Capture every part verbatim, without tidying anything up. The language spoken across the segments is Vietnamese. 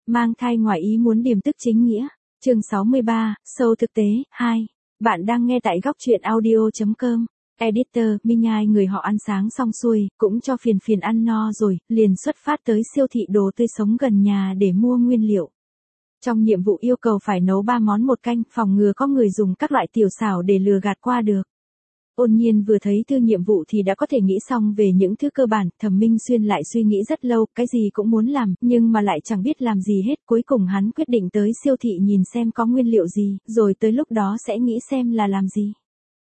Mang thai ngoài ý muốn điềm tức chính nghĩa. Chương sáu mươi ba, sâu thực tế, hai. Bạn đang nghe tại góc truyện audio chấm com. Editor, Minh Nhai người họ ăn sáng xong xuôi, cũng cho phiền phiền ăn no rồi, liền xuất phát tới siêu thị đồ tươi sống gần nhà để mua nguyên liệu. Trong nhiệm vụ yêu cầu phải nấu ba món một canh, phòng ngừa có người dùng các loại tiểu xảo để lừa gạt qua được. Ôn Nhiên vừa thấy thư nhiệm vụ thì đã có thể nghĩ xong về những thứ cơ bản, Thẩm Minh Xuyên lại suy nghĩ rất lâu, cái gì cũng muốn làm, nhưng mà lại chẳng biết làm gì hết, cuối cùng hắn quyết định tới siêu thị nhìn xem có nguyên liệu gì, rồi tới lúc đó sẽ nghĩ xem là làm gì.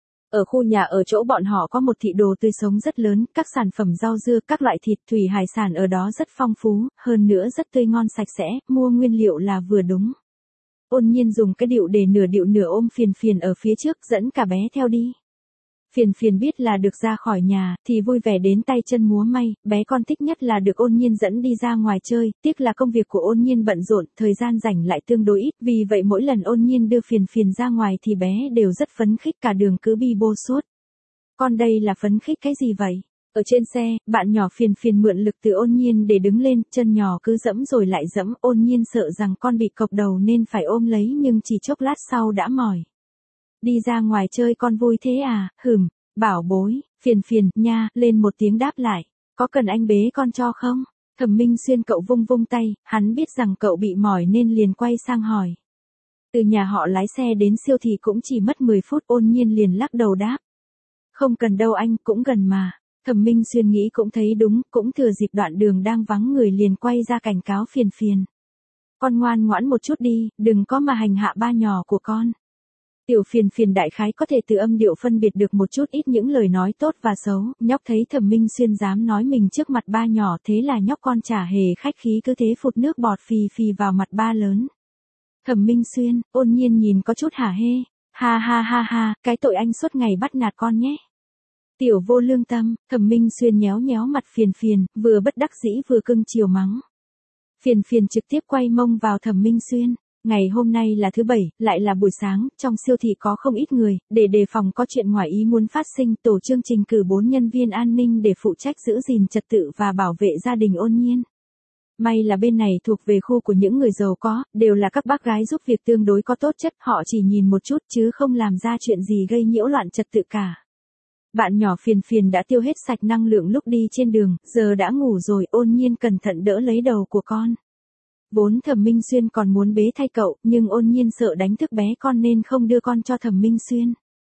Ở khu nhà ở chỗ bọn họ có một thị đồ tươi sống rất lớn, các sản phẩm rau dưa, các loại thịt, thủy hải sản ở đó rất phong phú, hơn nữa rất tươi ngon sạch sẽ, mua nguyên liệu là vừa đúng. Ôn Nhiên dùng cái điệu để nửa điệu nửa ôm phiền phiền ở phía trước, dẫn cả bé theo đi. Phiền phiền biết là được ra khỏi nhà, thì vui vẻ đến tay chân múa may, bé con thích nhất là được Ôn Nhiên dẫn đi ra ngoài chơi, tiếc là công việc của Ôn Nhiên bận rộn, thời gian rảnh lại tương đối ít, vì vậy mỗi lần Ôn Nhiên đưa phiền phiền ra ngoài thì bé đều rất phấn khích, cả đường cứ bi bô suốt. Con đây là phấn khích cái gì vậy? Ở trên xe, bạn nhỏ phiền phiền mượn lực từ Ôn Nhiên để đứng lên, chân nhỏ cứ dẫm rồi lại dẫm, Ôn Nhiên sợ rằng con bị cộc đầu nên phải ôm lấy nhưng chỉ chốc lát sau đã mỏi. Đi ra ngoài chơi con vui thế à, hừm, bảo bối, phiền phiền, nha, lên một tiếng đáp lại, có cần anh bế con cho không? Thẩm Minh Xuyên cậu vung vung tay, hắn biết rằng cậu bị mỏi nên liền quay sang hỏi. Từ nhà họ lái xe đến siêu thị cũng chỉ mất mười phút, Ôn Nhiên liền lắc đầu đáp. Không cần đâu anh, cũng gần mà. Thẩm Minh Xuyên nghĩ cũng thấy đúng, cũng thừa dịp đoạn đường đang vắng người liền quay ra cảnh cáo phiền phiền. Con ngoan ngoãn một chút đi, đừng có mà hành hạ ba nhỏ của con. Tiểu phiền phiền đại khái có thể từ âm điệu phân biệt được một chút ít những lời nói tốt và xấu, nhóc thấy Thẩm Minh Xuyên dám nói mình trước mặt ba nhỏ thế là nhóc con chả hề khách khí cứ thế phụt nước bọt phì phì vào mặt ba lớn. Thẩm Minh Xuyên, Ôn Nhiên nhìn có chút hả hê, ha ha ha ha, cái tội anh suốt ngày bắt nạt con nhé. Tiểu vô lương tâm, Thẩm Minh Xuyên nhéo nhéo mặt phiền phiền, vừa bất đắc dĩ vừa cưng chiều mắng. Phiền phiền trực tiếp quay mông vào Thẩm Minh Xuyên. Ngày hôm nay là thứ bảy, lại là buổi sáng, trong siêu thị có không ít người, để đề phòng có chuyện ngoài ý muốn phát sinh, tổ chương trình cử bốn nhân viên an ninh để phụ trách giữ gìn trật tự và bảo vệ gia đình Ôn Nhiên. May là bên này thuộc về khu của những người giàu có, đều là các bác gái giúp việc tương đối có tốt chất, họ chỉ nhìn một chút chứ không làm ra chuyện gì gây nhiễu loạn trật tự cả. Bạn nhỏ phiền phiền đã tiêu hết sạch năng lượng lúc đi trên đường, giờ đã ngủ rồi, Ôn Nhiên cẩn thận đỡ lấy đầu của con. Vốn Thẩm Minh Xuyên còn muốn bế thay cậu, nhưng Ôn Nhiên sợ đánh thức bé con nên không đưa con cho Thẩm Minh Xuyên.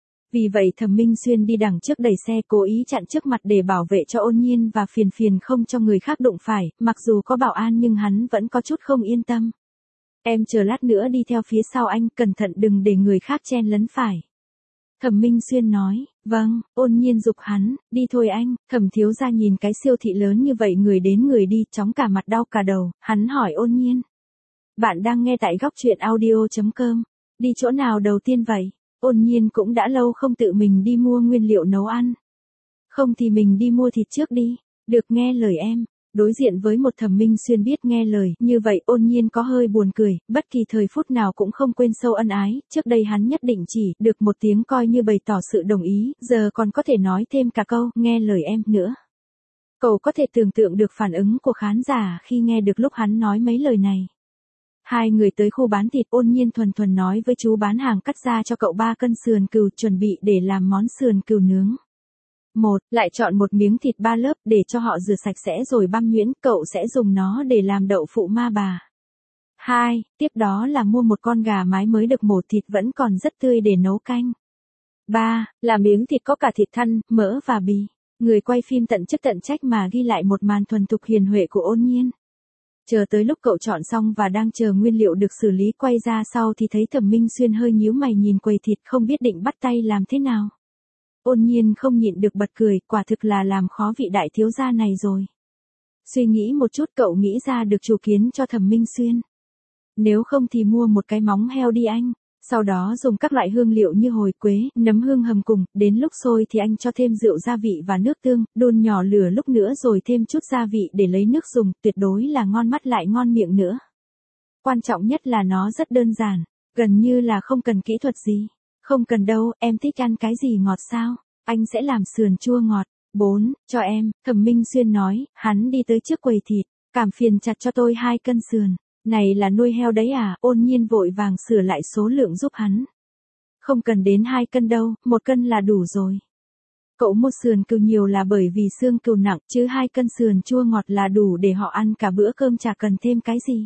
Vì vậy Thẩm Minh Xuyên đi đằng trước đẩy xe cố ý chặn trước mặt để bảo vệ cho Ôn Nhiên và phiền phiền không cho người khác đụng phải, mặc dù có bảo an nhưng hắn vẫn có chút không yên tâm. Em chờ lát nữa đi theo phía sau anh, cẩn thận đừng để người khác chen lấn phải. Thẩm Minh Xuyên nói, vâng, Ôn Nhiên giục hắn, đi thôi anh. Thẩm thiếu gia nhìn cái siêu thị lớn như vậy người đến người đi, chóng cả mặt đau cả đầu, hắn hỏi Ôn Nhiên. Bạn đang nghe tại góc truyện audio chấm com, đi chỗ nào đầu tiên vậy? Ôn Nhiên cũng đã lâu không tự mình đi mua nguyên liệu nấu ăn. Không thì mình đi mua thịt trước đi, được nghe lời em. Đối diện với một Thẩm Minh Xuyên biết nghe lời, như vậy Ôn Nhiên có hơi buồn cười, bất kỳ thời phút nào cũng không quên sâu ân ái, trước đây hắn nhất định chỉ được một tiếng coi như bày tỏ sự đồng ý, giờ còn có thể nói thêm cả câu, nghe lời em nữa. Cậu có thể tưởng tượng được phản ứng của khán giả khi nghe được lúc hắn nói mấy lời này. Hai người tới khu bán thịt, Ôn Nhiên thuần thuần nói với chú bán hàng cắt ra cho cậu ba cân sườn cừu chuẩn bị để làm món sườn cừu nướng. Một, lại chọn một miếng thịt ba lớp để cho họ rửa sạch sẽ rồi băm nhuyễn, cậu sẽ dùng nó để làm đậu phụ ma bà. Hai, tiếp đó là mua một con gà mái mới được mổ thịt vẫn còn rất tươi để nấu canh. Ba, là miếng thịt có cả thịt thăn, mỡ và bì. Người quay phim tận chức tận trách mà ghi lại một màn thuần thục hiền huệ của Ôn Nhiên. Chờ tới lúc cậu chọn xong và đang chờ nguyên liệu được xử lý quay ra sau thì thấy Thẩm Minh Xuyên hơi nhíu mày nhìn quầy thịt không biết định bắt tay làm thế nào. Ôn Nhiên không nhịn được bật cười, quả thực là làm khó vị đại thiếu gia này rồi. Suy nghĩ một chút cậu nghĩ ra được chủ kiến cho Thẩm Minh Xuyên. Nếu không thì mua một cái móng heo đi anh, sau đó dùng các loại hương liệu như hồi quế, nấm hương hầm cùng, đến lúc sôi thì anh cho thêm rượu gia vị và nước tương, đun nhỏ lửa lúc nữa rồi thêm chút gia vị để lấy nước dùng, tuyệt đối là ngon mắt lại ngon miệng nữa. Quan trọng nhất là nó rất đơn giản, gần như là không cần kỹ thuật gì. Không cần đâu, em thích ăn cái gì ngọt sao? Anh sẽ làm sườn chua ngọt. Bốn, cho em, Thẩm Minh Xuyên nói, hắn đi tới trước quầy thịt, cảm phiền chặt cho tôi hai cân sườn. Này là nuôi heo đấy à, Ôn Nhiên vội vàng sửa lại số lượng giúp hắn. Không cần đến hai cân đâu, một cân là đủ rồi. Cậu mua sườn cừu nhiều là bởi vì xương cừu nặng, chứ hai cân sườn chua ngọt là đủ để họ ăn cả bữa cơm, chả cần thêm cái gì.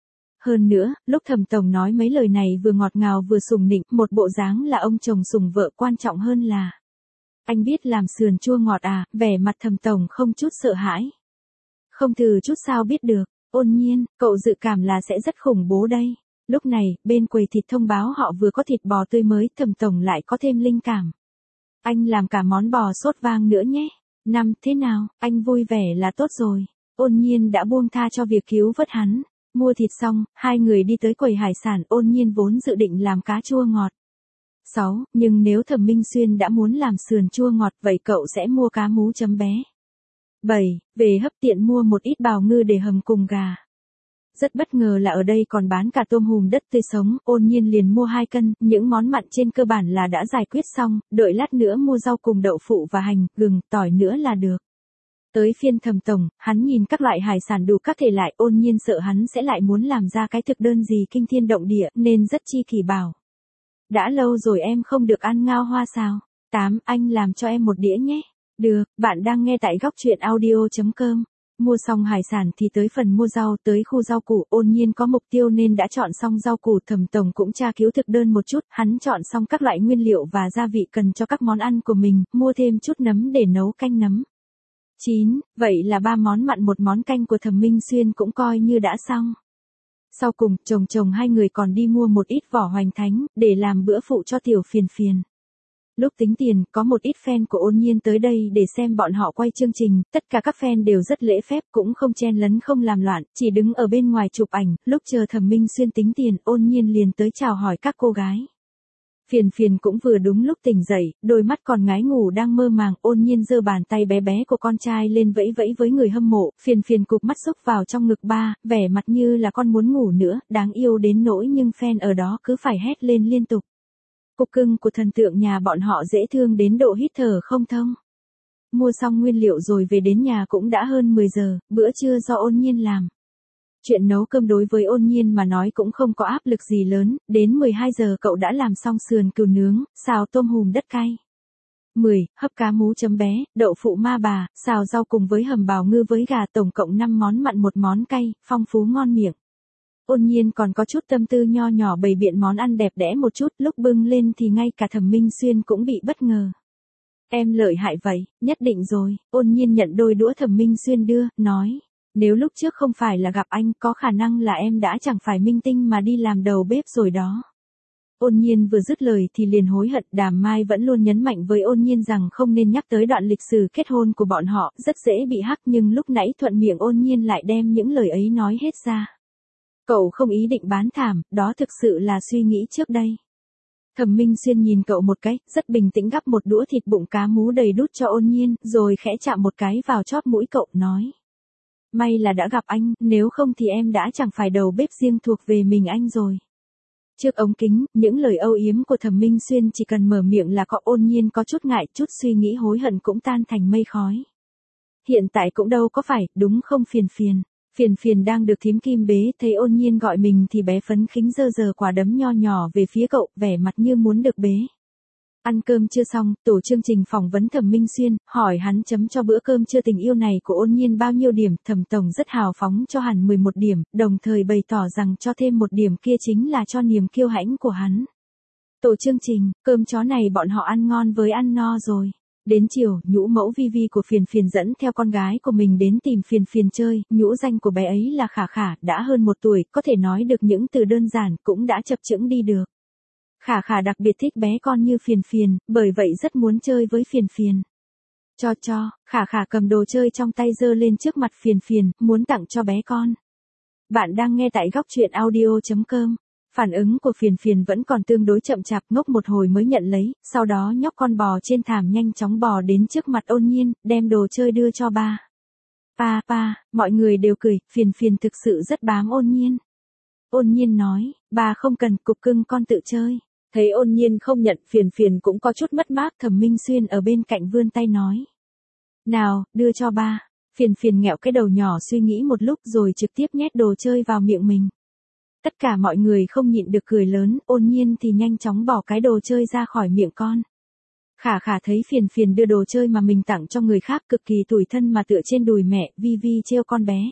Hơn nữa, lúc Thẩm tổng nói mấy lời này vừa ngọt ngào vừa sủng nịnh, một bộ dáng là ông chồng sủng vợ, quan trọng hơn là anh biết làm sườn chua ngọt à, vẻ mặt Thẩm tổng không chút sợ hãi. Không thử chút sao biết được, Ôn Nhiên, cậu dự cảm là sẽ rất khủng bố đây. Lúc này, bên quầy thịt thông báo họ vừa có thịt bò tươi mới, Thẩm tổng lại có thêm linh cảm. Anh làm cả món bò sốt vang nữa nhé. Năm, thế nào, anh vui vẻ là tốt rồi. Ôn Nhiên đã buông tha cho việc cứu vớt hắn. Mua thịt xong, hai người đi tới quầy hải sản, Ôn Nhiên vốn dự định làm cá chua ngọt. sáu. Nhưng nếu Thẩm Minh Xuyên đã muốn làm sườn chua ngọt, vậy cậu sẽ mua cá mú chấm bé. bảy. Về hấp tiện mua một ít bào ngư để hầm cùng gà. Rất bất ngờ là ở đây còn bán cả tôm hùm đất tươi sống, Ôn Nhiên liền mua hai cân, những món mặn trên cơ bản là đã giải quyết xong, đợi lát nữa mua rau cùng đậu phụ và hành, gừng, tỏi nữa là được. Tới phiên Thẩm tổng, hắn nhìn các loại hải sản đủ các thể loại, Ôn Nhiên sợ hắn sẽ lại muốn làm ra cái thực đơn gì kinh thiên động địa, nên rất chi kỷ bảo. Đã lâu rồi em không được ăn ngao hoa sao? tám. Anh làm cho em một đĩa nhé. Được, bạn đang nghe tại góc truyện audio chấm com. Mua xong hải sản thì tới phần mua rau, tới khu rau củ, Ôn Nhiên có mục tiêu nên đã chọn xong rau củ. Thẩm tổng cũng tra cứu thực đơn một chút, hắn chọn xong các loại nguyên liệu và gia vị cần cho các món ăn của mình, mua thêm chút nấm để nấu canh nấm. chín. Vậy là ba món mặn một món canh của Thẩm Minh Xuyên cũng coi như đã xong. Sau cùng, chồng chồng hai người còn đi mua một ít vỏ hoành thánh, để làm bữa phụ cho tiểu phiền phiền. Lúc tính tiền, có một ít fan của Ôn Nhiên tới đây để xem bọn họ quay chương trình, tất cả các fan đều rất lễ phép, cũng không chen lấn không làm loạn, chỉ đứng ở bên ngoài chụp ảnh. Lúc chờ Thẩm Minh Xuyên tính tiền, Ôn Nhiên liền tới chào hỏi các cô gái. Phiền phiền cũng vừa đúng lúc tỉnh dậy, đôi mắt còn ngái ngủ đang mơ màng, Ôn Nhiên giơ bàn tay bé bé của con trai lên vẫy vẫy với người hâm mộ, phiền phiền cụp mắt xúc vào trong ngực ba, vẻ mặt như là con muốn ngủ nữa, đáng yêu đến nỗi nhưng fan ở đó cứ phải hét lên liên tục. Cục cưng của thần tượng nhà bọn họ dễ thương đến độ hít thở không thông. Mua xong nguyên liệu rồi về đến nhà cũng đã hơn mười giờ, bữa trưa do Ôn Nhiên làm. Chuyện nấu cơm đối với Ôn Nhiên mà nói cũng không có áp lực gì lớn, đến mười hai giờ cậu đã làm xong sườn cừu nướng, xào tôm hùm đất cay. mười. Hấp cá mú chấm bé, đậu phụ ma bà, xào rau cùng với hầm bào ngư với gà, tổng cộng năm món mặn một món cay, phong phú ngon miệng. Ôn Nhiên còn có chút tâm tư nho nhỏ bày biện món ăn đẹp đẽ một chút, lúc bưng lên thì ngay cả Thẩm Minh Xuyên cũng bị bất ngờ. Em lợi hại vậy, nhất định rồi, Ôn Nhiên nhận đôi đũa Thẩm Minh Xuyên đưa, nói. Nếu lúc trước không phải là gặp anh, có khả năng là em đã chẳng phải minh tinh mà đi làm đầu bếp rồi đó. Ôn Nhiên vừa dứt lời thì liền hối hận, Đàm Mai vẫn luôn nhấn mạnh với Ôn Nhiên rằng không nên nhắc tới đoạn lịch sử kết hôn của bọn họ, rất dễ bị hắc, nhưng lúc nãy thuận miệng Ôn Nhiên lại đem những lời ấy nói hết ra. Cậu không ý định bán thảm, đó thực sự là suy nghĩ trước đây. Thẩm Minh Xuyên nhìn cậu một cái, rất bình tĩnh gắp một đũa thịt bụng cá mú đầy đút cho Ôn Nhiên, rồi khẽ chạm một cái vào chóp mũi cậu, nói. May là đã gặp anh, nếu không thì em đã chẳng phải đầu bếp riêng thuộc về mình anh rồi. Trước ống kính, những lời âu yếm của Thẩm Minh Xuyên chỉ cần mở miệng là có Ôn Nhiên có chút ngại, chút suy nghĩ hối hận cũng tan thành mây khói. Hiện tại cũng đâu có phải, đúng không phiền phiền. Phiền phiền đang được thím Kim bế, thấy Ôn Nhiên gọi mình thì bé phấn khính giơ giơ quả đấm nho nhỏ về phía cậu, vẻ mặt như muốn được bế. Ăn cơm chưa xong, tổ chương trình phỏng vấn Thẩm Minh Xuyên, hỏi hắn chấm cho bữa cơm trưa tình yêu này của Ôn Nhiên bao nhiêu điểm, Thẩm tổng rất hào phóng cho hẳn mười một điểm, đồng thời bày tỏ rằng cho thêm một điểm kia chính là cho niềm kiêu hãnh của hắn. Tổ chương trình, cơm chó này bọn họ ăn ngon với ăn no rồi. Đến chiều, nhũ mẫu Vi Vi của Phiền Phiền dẫn theo con gái của mình đến tìm Phiền Phiền chơi, nhũ danh của bé ấy là Khả Khả, đã hơn một tuổi, có thể nói được những từ đơn giản, cũng đã chập chững đi được. Khả Khả đặc biệt thích bé con như Phiền Phiền, bởi vậy rất muốn chơi với Phiền Phiền. Cho cho, Khả Khả cầm đồ chơi trong tay giơ lên trước mặt Phiền Phiền, muốn tặng cho bé con. Bạn đang nghe tại góc truyện audio chấm com. Phản ứng của Phiền Phiền vẫn còn tương đối chậm chạp, ngốc một hồi mới nhận lấy, sau đó nhóc con bò trên thảm nhanh chóng bò đến trước mặt Ôn Nhiên, đem đồ chơi đưa cho ba. Pa pa, mọi người đều cười, Phiền Phiền thực sự rất bám Ôn Nhiên. Ôn Nhiên nói, ba không cần, cục cưng con tự chơi. Thấy Ôn Nhiên không nhận, Phiền Phiền cũng có chút mất mát, Thẩm Minh Xuyên ở bên cạnh vươn tay nói. Nào, đưa cho ba. Phiền Phiền nghẹo cái đầu nhỏ suy nghĩ một lúc rồi trực tiếp nhét đồ chơi vào miệng mình. Tất cả mọi người không nhịn được cười lớn, Ôn Nhiên thì nhanh chóng bỏ cái đồ chơi ra khỏi miệng con. Khả Khả thấy Phiền Phiền đưa đồ chơi mà mình tặng cho người khác cực kỳ tủi thân mà tựa trên đùi mẹ, Vi Vi trêu con bé.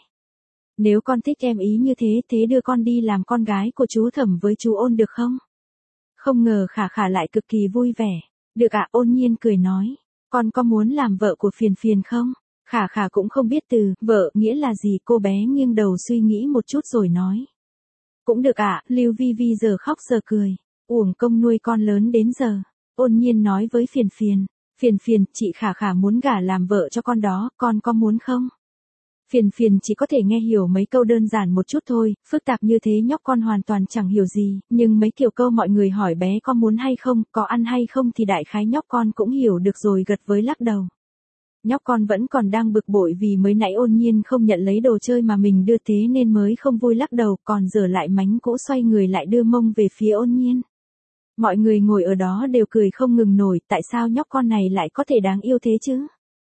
Nếu con thích em ý như thế, thế đưa con đi làm con gái của chú Thẩm với chú Ôn được không? Không ngờ Khả Khả lại cực kỳ vui vẻ. Được ạ, Ôn Nhiên cười nói. Con có muốn làm vợ của Phiền Phiền không? Khả Khả cũng không biết từ vợ nghĩa là gì, cô bé nghiêng đầu suy nghĩ một chút rồi nói. Cũng được ạ, Lưu Vi Vi giờ khóc giờ cười. Uổng công nuôi con lớn đến giờ. Ôn Nhiên nói với Phiền Phiền. Phiền Phiền, chị Khả Khả muốn gả làm vợ cho con đó, con có muốn không? Phiền Phiền chỉ có thể nghe hiểu mấy câu đơn giản một chút thôi, phức tạp như thế nhóc con hoàn toàn chẳng hiểu gì, nhưng mấy kiểu câu mọi người hỏi bé có muốn hay không, có ăn hay không thì đại khái nhóc con cũng hiểu được rồi, gật với lắc đầu. Nhóc con vẫn còn đang bực bội vì mới nãy Ôn Nhiên không nhận lấy đồ chơi mà mình đưa, thế nên mới không vui lắc đầu, còn giở lại mánh cũ xoay người lại đưa mông về phía Ôn Nhiên. Mọi người ngồi ở đó đều cười không ngừng nổi, tại sao nhóc con này lại có thể đáng yêu thế chứ?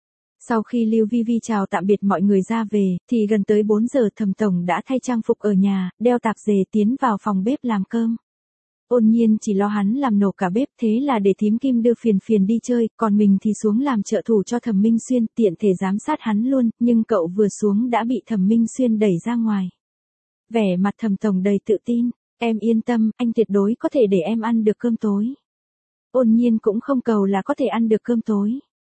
Sau khi Lưu Vi Vi chào tạm biệt mọi người ra về, thì gần tới bốn giờ Thẩm Tổng đã thay trang phục ở nhà, đeo tạp dề tiến vào phòng bếp làm cơm. Ôn Nhiên chỉ lo hắn làm nổ cả bếp, thế là để thím Kim đưa Phiền Phiền đi chơi, còn mình thì xuống làm trợ thủ cho Thẩm Minh Xuyên, tiện thể giám sát hắn luôn, nhưng cậu vừa xuống đã bị Thẩm Minh Xuyên đẩy ra ngoài. Vẻ mặt Thẩm Tổng đầy tự tin, em yên tâm, anh tuyệt đối có thể để em ăn được cơm tối. Ôn Nhiên cũng không cầu là có thể ăn được cơm tối.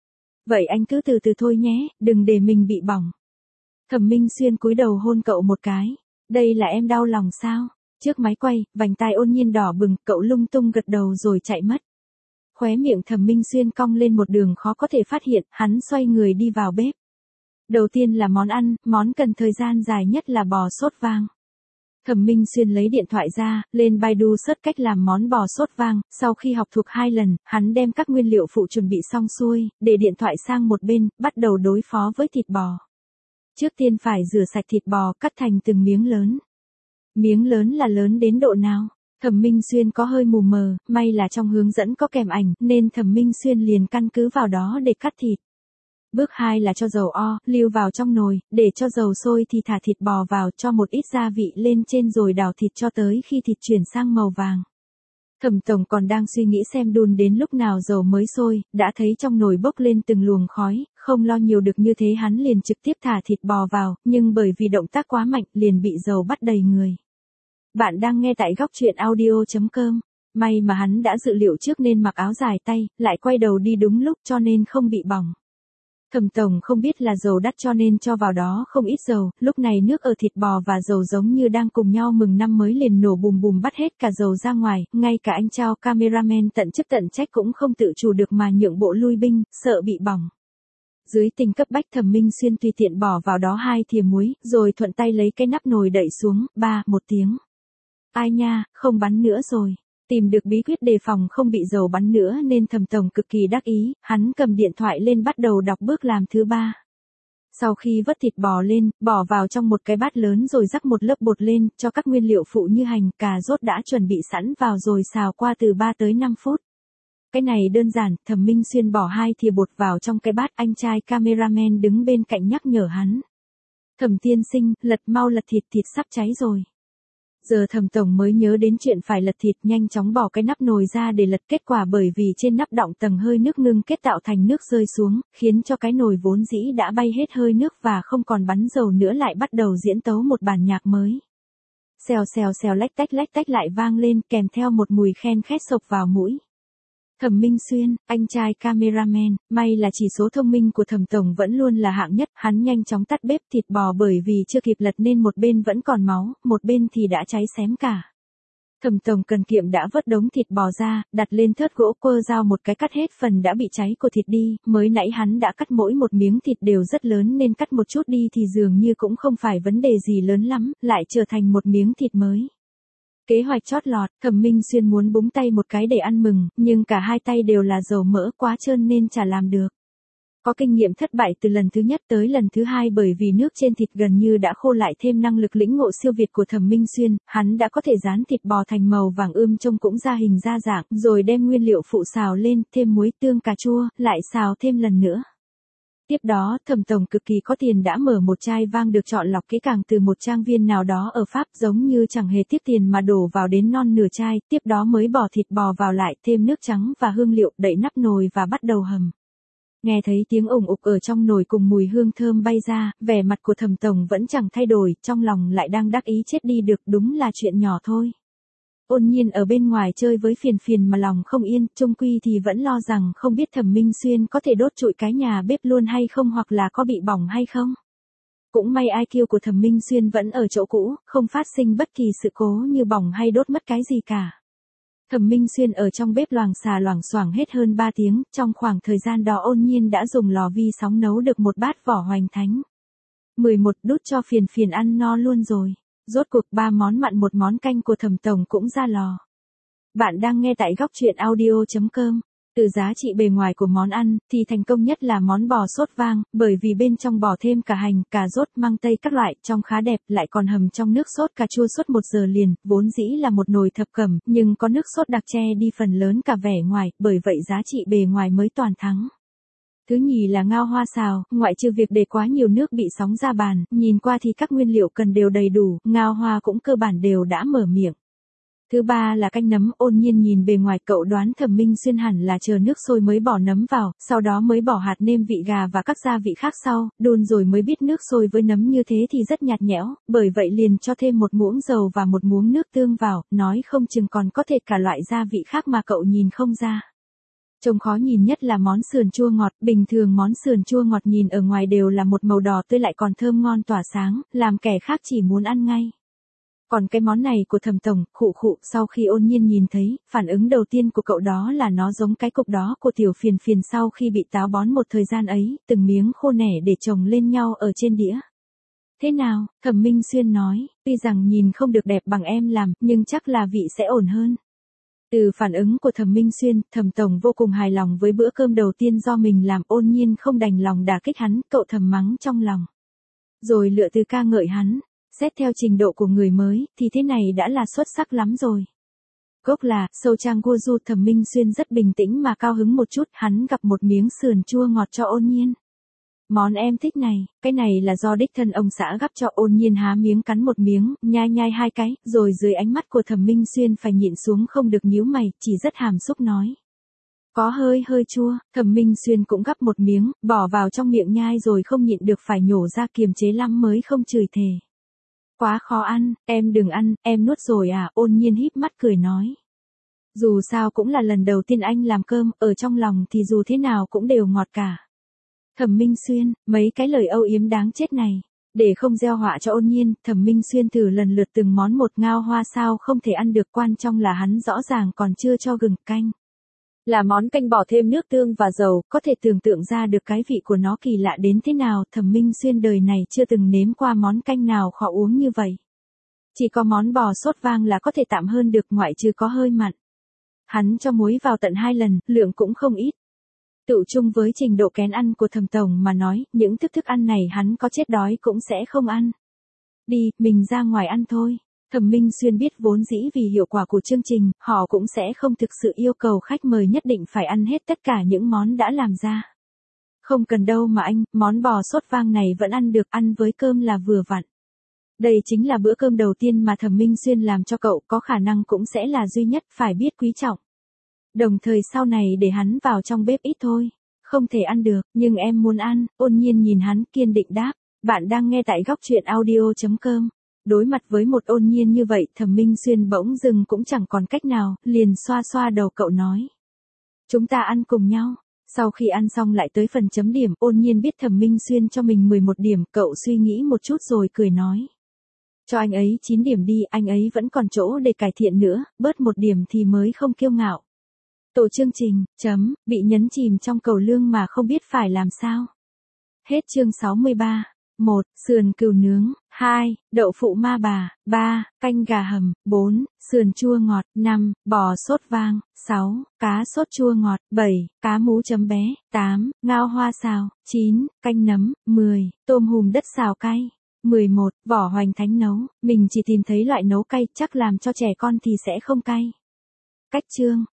Vậy anh cứ từ từ thôi nhé, đừng để mình bị bỏng. Thẩm Minh Xuyên cúi đầu hôn cậu một cái. Đây là em đau lòng sao? Trước máy quay, vành tai Ôn Nhiên đỏ bừng, cậu lung tung gật đầu rồi chạy mất. Khóe miệng Thẩm Minh Xuyên cong lên một đường khó có thể phát hiện, hắn xoay người đi vào bếp. Đầu tiên là món ăn, món cần thời gian dài nhất là bò sốt vang. Thẩm Minh Xuyên lấy điện thoại ra, lên Baidu search cách làm món bò sốt vang, sau khi học thuộc hai lần, hắn đem các nguyên liệu phụ chuẩn bị xong xuôi, để điện thoại sang một bên, bắt đầu đối phó với thịt bò. Trước tiên phải rửa sạch thịt bò, cắt thành từng miếng lớn. Miếng lớn là lớn đến độ nào? Thẩm Minh Xuyên có hơi mù mờ, may là trong hướng dẫn có kèm ảnh, nên Thẩm Minh Xuyên liền căn cứ vào đó để cắt thịt. Bước hai là cho dầu o, lưu vào trong nồi, để cho dầu sôi thì thả thịt bò vào, cho một ít gia vị lên trên rồi đảo thịt cho tới khi thịt chuyển sang màu vàng. Thẩm Tổng còn đang suy nghĩ xem đun đến lúc nào dầu mới sôi, đã thấy trong nồi bốc lên từng luồng khói, không lo nhiều được như thế hắn liền trực tiếp thả thịt bò vào, nhưng bởi vì động tác quá mạnh liền bị dầu bắt đầy người. Bạn đang nghe tại góc truyện audio chấm com. May mà hắn đã dự liệu trước nên mặc áo dài tay, lại quay đầu đi đúng lúc cho nên không bị bỏng. Thẩm Tổng không biết là dầu đắt cho nên cho vào đó không ít dầu, lúc này nước ở thịt bò và dầu giống như đang cùng nhau mừng năm mới liền nổ bùm bùm bắt hết cả dầu ra ngoài, ngay cả anh Chao cameraman tận chức tận trách cũng không tự chủ được mà nhượng bộ lui binh, sợ bị bỏng. Dưới tình cấp bách Thẩm Minh Xuyên tùy tiện bỏ vào đó hai thìa muối, rồi thuận tay lấy cái nắp nồi đậy xuống, ba, một tiếng. Ai nha, không bắn nữa rồi. Tìm được bí quyết đề phòng không bị dầu bắn nữa nên Thẩm Tổng cực kỳ đắc ý, hắn cầm điện thoại lên bắt đầu đọc bước làm thứ ba. Sau khi vớt thịt bò lên, bỏ vào trong một cái bát lớn rồi rắc một lớp bột lên, cho các nguyên liệu phụ như hành, cà rốt đã chuẩn bị sẵn vào rồi xào qua từ ba tới năm phút. Cái này đơn giản, Thẩm Minh Xuyên bỏ hai thìa bột vào trong cái bát, anh trai cameraman đứng bên cạnh nhắc nhở hắn. Thẩm tiên sinh, lật mau lật thịt, thịt sắp cháy rồi. Giờ Thẩm Tổng mới nhớ đến chuyện phải lật thịt, nhanh chóng bỏ cái nắp nồi ra để lật, kết quả bởi vì trên nắp đọng tầng hơi nước ngưng kết tạo thành nước rơi xuống, khiến cho cái nồi vốn dĩ đã bay hết hơi nước và không còn bắn dầu nữa lại bắt đầu diễn tấu một bản nhạc mới. Xèo xèo xèo lách tách lách tách lại vang lên kèm theo một mùi khen khét sộc vào mũi. Thẩm Minh Xuyên, anh trai cameraman, may là chỉ số thông minh của Thẩm Tổng vẫn luôn là hạng nhất, hắn nhanh chóng tắt bếp thịt bò bởi vì chưa kịp lật nên một bên vẫn còn máu, một bên thì đã cháy xém cả. Thẩm Tổng cần kiệm đã vớt đống thịt bò ra, đặt lên thớt gỗ, quơ dao một cái cắt hết phần đã bị cháy của thịt đi, mới nãy hắn đã cắt mỗi một miếng thịt đều rất lớn nên cắt một chút đi thì dường như cũng không phải vấn đề gì lớn lắm, lại trở thành một miếng thịt mới. Kế hoạch chót lọt, Thẩm Minh Xuyên muốn búng tay một cái để ăn mừng, nhưng cả hai tay đều là dầu mỡ quá trơn nên chả làm được. Có kinh nghiệm thất bại từ lần thứ nhất tới lần thứ hai bởi vì nước trên thịt gần như đã khô lại thêm năng lực lĩnh ngộ siêu việt của Thẩm Minh Xuyên, hắn đã có thể rán thịt bò thành màu vàng ươm trông cũng ra hình ra dạng, rồi đem nguyên liệu phụ xào lên, thêm muối tương cà chua, lại xào thêm lần nữa. Tiếp đó, Thẩm tổng cực kỳ có tiền đã mở một chai vang được chọn lọc kỹ càng từ một trang viên nào đó ở Pháp, giống như chẳng hề tiếc tiền mà đổ vào đến non nửa chai, tiếp đó mới bỏ thịt bò vào lại, thêm nước trắng và hương liệu, đậy nắp nồi và bắt đầu hầm. Nghe thấy tiếng ủng ục ở trong nồi cùng mùi hương thơm bay ra, vẻ mặt của Thẩm tổng vẫn chẳng thay đổi, trong lòng lại đang đắc ý chết đi được, đúng là chuyện nhỏ thôi. Ôn Nhiên ở bên ngoài chơi với Phiền Phiền mà lòng không yên, chung quy thì vẫn lo rằng không biết Thẩm Minh Xuyên có thể đốt trụi cái nhà bếp luôn hay không, hoặc là có bị bỏng hay không. Cũng may i kiu của Thẩm Minh Xuyên vẫn ở chỗ cũ, không phát sinh bất kỳ sự cố như bỏng hay đốt mất cái gì cả. Thẩm Minh Xuyên ở trong bếp loàng xà loảng xoảng hết hơn ba tiếng, trong khoảng thời gian đó Ôn Nhiên đã dùng lò vi sóng nấu được một bát vỏ hoành thánh. mười một Đút cho Phiền Phiền ăn no luôn rồi. Rốt cuộc ba món mặn một món canh của Thẩm tổng cũng ra lò. Bạn đang nghe tại góc truyện audio chấm com. Từ giá trị bề ngoài của món ăn, thì thành công nhất là món bò sốt vang, bởi vì bên trong bỏ thêm cả hành, cà rốt, măng tây các loại, trông khá đẹp, lại còn hầm trong nước sốt cà chua suốt một giờ liền, vốn dĩ là một nồi thập cẩm, nhưng có nước sốt đặc che đi phần lớn cả vẻ ngoài, bởi vậy giá trị bề ngoài mới toàn thắng. Thứ nhì là ngao hoa xào, ngoại trừ việc để quá nhiều nước bị sóng ra bàn, nhìn qua thì các nguyên liệu cần đều đầy đủ, ngao hoa cũng cơ bản đều đã mở miệng. Thứ ba là canh nấm. Ôn Nhiên nhìn bề ngoài cậu đoán Thẩm Minh Xuyên hẳn là chờ nước sôi mới bỏ nấm vào, sau đó mới bỏ hạt nêm vị gà và các gia vị khác sau, đun rồi mới biết nước sôi với nấm như thế thì rất nhạt nhẽo, bởi vậy liền cho thêm một muỗng dầu và một muỗng nước tương vào, nói không chừng còn có thể cả loại gia vị khác mà cậu nhìn không ra. Trông khó nhìn nhất là món sườn chua ngọt, bình thường món sườn chua ngọt nhìn ở ngoài đều là một màu đỏ tươi lại còn thơm ngon tỏa sáng, làm kẻ khác chỉ muốn ăn ngay. Còn cái món này của Thẩm tổng, khụ khụ, sau khi Ôn Nhiên nhìn thấy, phản ứng đầu tiên của cậu đó là nó giống cái cục đó của tiểu Phiền Phiền sau khi bị táo bón một thời gian ấy, từng miếng khô nẻ để chồng lên nhau ở trên đĩa. Thế nào, Thẩm Minh Xuyên nói, tuy rằng nhìn không được đẹp bằng em làm, nhưng chắc là vị sẽ ổn hơn. Từ phản ứng của Thẩm Minh Xuyên, Thẩm tổng vô cùng hài lòng với bữa cơm đầu tiên do mình làm. Ôn Nhiên không đành lòng đả kích hắn, cậu thầm mắng trong lòng. Rồi lựa từ ca ngợi hắn, xét theo trình độ của người mới, thì thế này đã là xuất sắc lắm rồi. Gốc là, Sâu Trang Guoju. Thẩm Minh Xuyên rất bình tĩnh mà cao hứng một chút, hắn gặp một miếng sườn chua ngọt cho Ôn Nhiên. Món em thích này, cái này là do đích thân ông xã gắp cho. Ôn Nhiên há miếng cắn một miếng, nhai nhai hai cái, rồi dưới ánh mắt của Thẩm Minh Xuyên phải nhịn xuống không được nhíu mày, chỉ rất hàm xúc nói. Có hơi hơi chua. Thẩm Minh Xuyên cũng gắp một miếng, bỏ vào trong miệng nhai rồi không nhịn được phải nhổ ra, kiềm chế lắm mới không chửi thề. Quá khó ăn, em đừng ăn, em nuốt rồi à. Ôn Nhiên híp mắt cười nói. Dù sao cũng là lần đầu tiên anh làm cơm, ở trong lòng thì dù thế nào cũng đều ngọt cả. Thẩm Minh Xuyên, mấy cái lời âu yếm đáng chết này. Để không gieo họa cho Ôn Nhiên, Thẩm Minh Xuyên thử lần lượt từng món một. Ngao hoa sao không thể ăn được, quan trọng là hắn rõ ràng còn chưa cho gừng canh. Là món canh bỏ thêm nước tương và dầu, có thể tưởng tượng ra được cái vị của nó kỳ lạ đến thế nào. Thẩm Minh Xuyên đời này chưa từng nếm qua món canh nào khó uống như vậy. Chỉ có món bò sốt vang là có thể tạm hơn được, ngoại trừ có hơi mặn. Hắn cho muối vào tận hai lần, lượng cũng không ít. Tự chung với trình độ kén ăn của Thẩm tổng mà nói, những thức thức ăn này hắn có chết đói cũng sẽ không ăn. Đi, mình ra ngoài ăn thôi. Thẩm Minh Xuyên biết vốn dĩ vì hiệu quả của chương trình, họ cũng sẽ không thực sự yêu cầu khách mời nhất định phải ăn hết tất cả những món đã làm ra. Không cần đâu mà anh, món bò sốt vang này vẫn ăn được, ăn với cơm là vừa vặn. Đây chính là bữa cơm đầu tiên mà Thẩm Minh Xuyên làm cho cậu, có khả năng cũng sẽ là duy nhất, phải biết quý trọng. Đồng thời sau này để hắn vào trong bếp ít thôi. Không thể ăn được, nhưng em muốn ăn. Ôn Nhiên nhìn hắn kiên định đáp. Bạn đang nghe tại góc truyện audio chấm com. Đối mặt với một Ôn Nhiên như vậy, Thẩm Minh Xuyên bỗng dưng cũng chẳng còn cách nào, liền xoa xoa đầu cậu nói. Chúng ta ăn cùng nhau. Sau khi ăn xong lại tới phần chấm điểm, Ôn Nhiên biết Thẩm Minh Xuyên cho mình mười một điểm, cậu suy nghĩ một chút rồi cười nói. Cho anh ấy chín điểm đi, anh ấy vẫn còn chỗ để cải thiện nữa, bớt một điểm thì mới không kiêu ngạo. Tổ chương trình, chấm, bị nhấn chìm trong cầu lương mà không biết phải làm sao. Hết chương sáu mươi ba. một. Sườn cừu nướng. hai. Đậu phụ ma bà. ba. Canh gà hầm. bốn. Sườn chua ngọt. năm. Bò sốt vang. sáu. Cá sốt chua ngọt. bảy. Cá mú chấm bé. tám. Ngao hoa xào. chín. Canh nấm. mười. Tôm hùm đất xào cay. mười một. Vỏ hoành thánh nấu. Mình chỉ tìm thấy loại nấu cay, chắc làm cho trẻ con thì sẽ không cay. Cách chương.